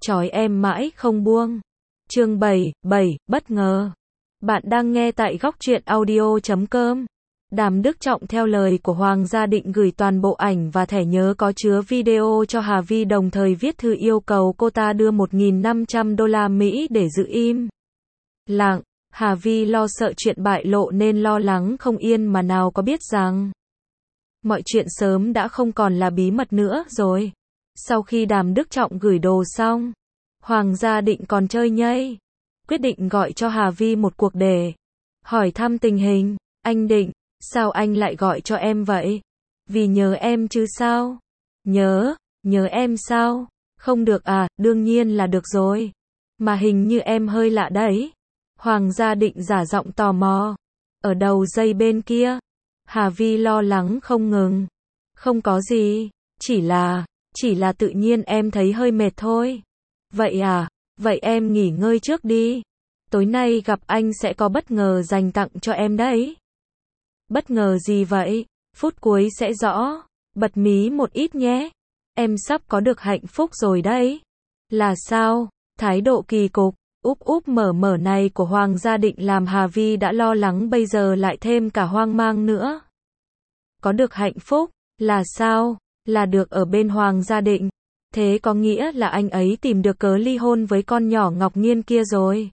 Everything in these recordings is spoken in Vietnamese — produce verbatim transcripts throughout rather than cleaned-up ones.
trói em mãi không buông. Chương bảy, bảy, bất ngờ. Bạn đang nghe tại góc truyện audio chấm com. Đàm Đức Trọng theo lời của Hoàng gia định gửi toàn bộ ảnh và thẻ nhớ có chứa video cho Hà Vi, đồng thời viết thư yêu cầu cô ta đưa một nghìn năm trăm đô la Mỹ để giữ im lặng. Hà Vi lo sợ chuyện bại lộ nên lo lắng không yên, mà nào có biết rằng mọi chuyện sớm đã không còn là bí mật nữa rồi. Sau khi Đàm Đức Trọng gửi đồ xong, Hoàng gia định còn chơi nhây, quyết định gọi cho Hà Vi một cuộc để hỏi thăm tình hình. Anh Định, sao anh lại gọi cho em vậy? Vì nhớ em chứ sao? Nhớ, nhớ em sao? Không được à, đương nhiên là được rồi. Mà hình như em hơi lạ đấy. Hoàng gia định giả giọng tò mò. Ở đầu dây bên kia, Hà Vi lo lắng không ngừng. Không có gì, chỉ là, chỉ là tự nhiên em thấy hơi mệt thôi. Vậy à, vậy em nghỉ ngơi trước đi. Tối nay gặp anh sẽ có bất ngờ dành tặng cho em đấy. Bất ngờ gì vậy? Phút cuối sẽ rõ. Bật mí một ít nhé. Em sắp có được hạnh phúc rồi đấy. Là sao? Thái độ kỳ cục, úp úp mở mở này của Hoàng gia định làm Hà Vi đã lo lắng, bây giờ lại thêm cả hoang mang nữa. Có được hạnh phúc? Là sao? Là được ở bên Hoàng gia định. Thế có nghĩa là anh ấy tìm được cớ ly hôn với con nhỏ Ngọc Nhiên kia rồi.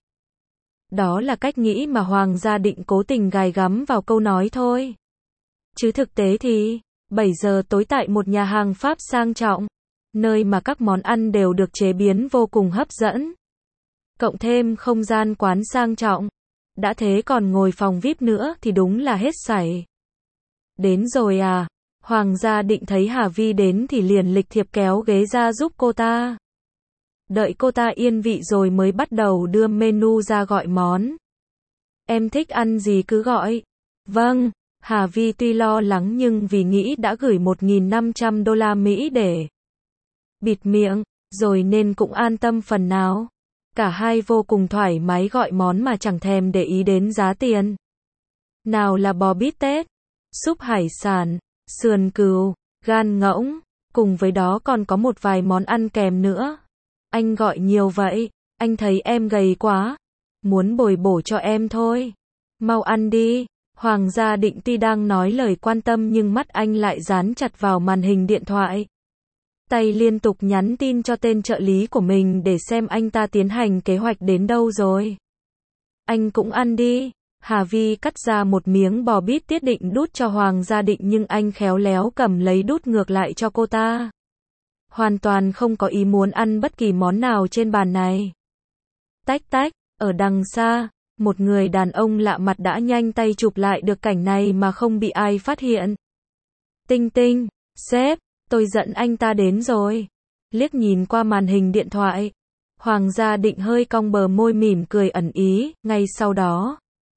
Đó là cách nghĩ mà Hoàng gia định cố tình gài gắm vào câu nói thôi. Chứ thực tế thì, bảy giờ tối tại một nhà hàng Pháp sang trọng, nơi mà các món ăn đều được chế biến vô cùng hấp dẫn. Cộng thêm không gian quán sang trọng. Đã thế còn ngồi phòng vi ai pi nữa thì đúng là hết sảy. Đến rồi à? Hoàng gia định thấy Hà Vi đến thì liền lịch thiệp kéo ghế ra giúp cô ta. Đợi cô ta yên vị rồi mới bắt đầu đưa menu ra gọi món. Em thích ăn gì cứ gọi. Vâng, Hà Vi tuy lo lắng nhưng vì nghĩ đã gửi một nghìn năm trăm đô la Mỹ để bịt miệng, rồi nên cũng an tâm phần nào. Cả hai vô cùng thoải mái gọi món mà chẳng thèm để ý đến giá tiền. Nào là bò bít tết, súp hải sản, sườn cừu, gan ngỗng, cùng với đó còn có một vài món ăn kèm nữa. Anh gọi nhiều vậy, anh thấy em gầy quá, muốn bồi bổ cho em thôi. Mau ăn đi. Hoàng gia định tuy đang nói lời quan tâm nhưng mắt anh lại dán chặt vào màn hình điện thoại. Tay liên tục nhắn tin cho tên trợ lý của mình để xem anh ta tiến hành kế hoạch đến đâu rồi. Anh cũng ăn đi. Hà Vi cắt ra một miếng bò bít tết định đút cho Hoàng gia định nhưng anh khéo léo cầm lấy đút ngược lại cho cô ta. Hoàn toàn không có ý muốn ăn bất kỳ món nào trên bàn này. Tách tách, ở đằng xa, một người đàn ông lạ mặt đã nhanh tay chụp lại được cảnh này mà không bị ai phát hiện. Tinh tinh, sếp, tôi dẫn anh ta đến rồi. Liếc nhìn qua màn hình điện thoại, Hoàng gia định hơi cong bờ môi mỉm cười ẩn ý, ngay sau đó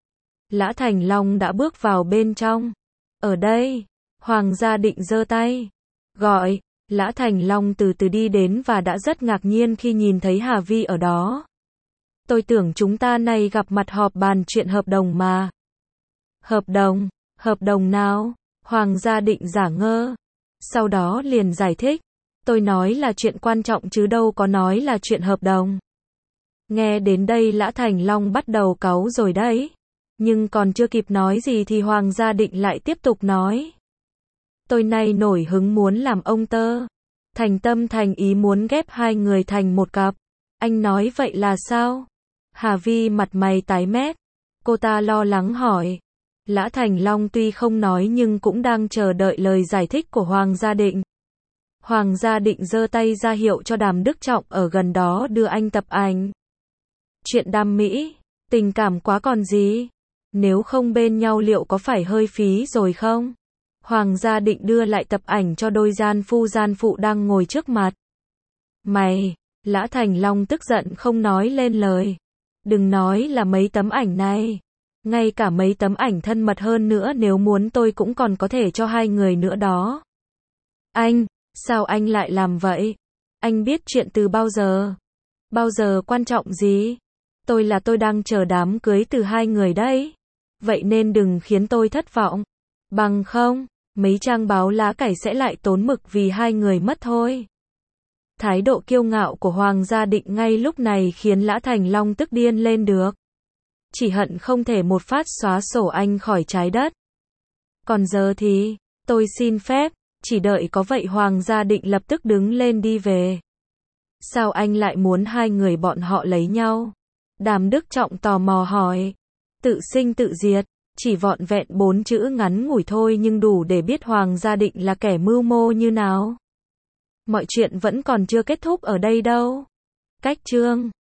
Lã Thành Long đã bước vào bên trong. Ở đây, Hoàng gia định giơ tay gọi. Lã Thành Long từ từ đi đến và đã rất ngạc nhiên khi nhìn thấy Hà Vi ở đó. Tôi tưởng chúng ta này gặp mặt họp bàn chuyện hợp đồng mà. Hợp đồng? Hợp đồng nào? Hoàng gia định giả ngơ. Sau đó liền giải thích. Tôi nói là chuyện quan trọng chứ đâu có nói là chuyện hợp đồng. Nghe đến đây Lã Thành Long bắt đầu cáu rồi đấy. Nhưng còn chưa kịp nói gì thì Hoàng gia định lại tiếp tục nói. Tôi nay nổi hứng muốn làm ông tơ. Thành tâm thành ý muốn ghép hai người thành một cặp. Anh nói vậy là sao? Hà Vi mặt mày tái mét. Cô ta lo lắng hỏi. Lã Thành Long tuy không nói nhưng cũng đang chờ đợi lời giải thích của Hoàng gia định. Hoàng gia định giơ tay ra hiệu cho Đàm Đức Trọng ở gần đó đưa anh tập ảnh. Chuyện đam mỹ, tình cảm quá còn gì. Nếu không bên nhau liệu có phải hơi phí rồi không? Hoàng gia định đưa lại tập ảnh cho đôi gian phu gian phụ đang ngồi trước mặt. Mày, Lã Thành Long tức giận không nói lên lời. Đừng nói là mấy tấm ảnh này. Ngay cả mấy tấm ảnh thân mật hơn nữa nếu muốn tôi cũng còn có thể cho hai người nữa đó. Anh, sao anh lại làm vậy? Anh biết chuyện từ bao giờ? Bao giờ quan trọng gì? Tôi là tôi đang chờ đám cưới từ hai người đấy. Vậy nên đừng khiến tôi thất vọng. Bằng không, mấy trang báo lá cải sẽ lại tốn mực vì hai người mất thôi. Thái độ kiêu ngạo của Hoàng Gia Định ngay lúc này khiến Lã Thành Long tức điên lên được. Chỉ hận không thể một phát xóa sổ anh khỏi trái đất. Còn giờ thì, tôi xin phép, chỉ đợi có vậy Hoàng Gia Định lập tức đứng lên đi về. Sao anh lại muốn hai người bọn họ lấy nhau? Đàm Đức Trọng tò mò hỏi. Tự sinh tự diệt, chỉ vọn vẹn bốn chữ ngắn ngủi thôi nhưng đủ để biết Hoàng Gia Định là kẻ mưu mô như nào. Mọi chuyện vẫn còn chưa kết thúc ở đây đâu. Cách chương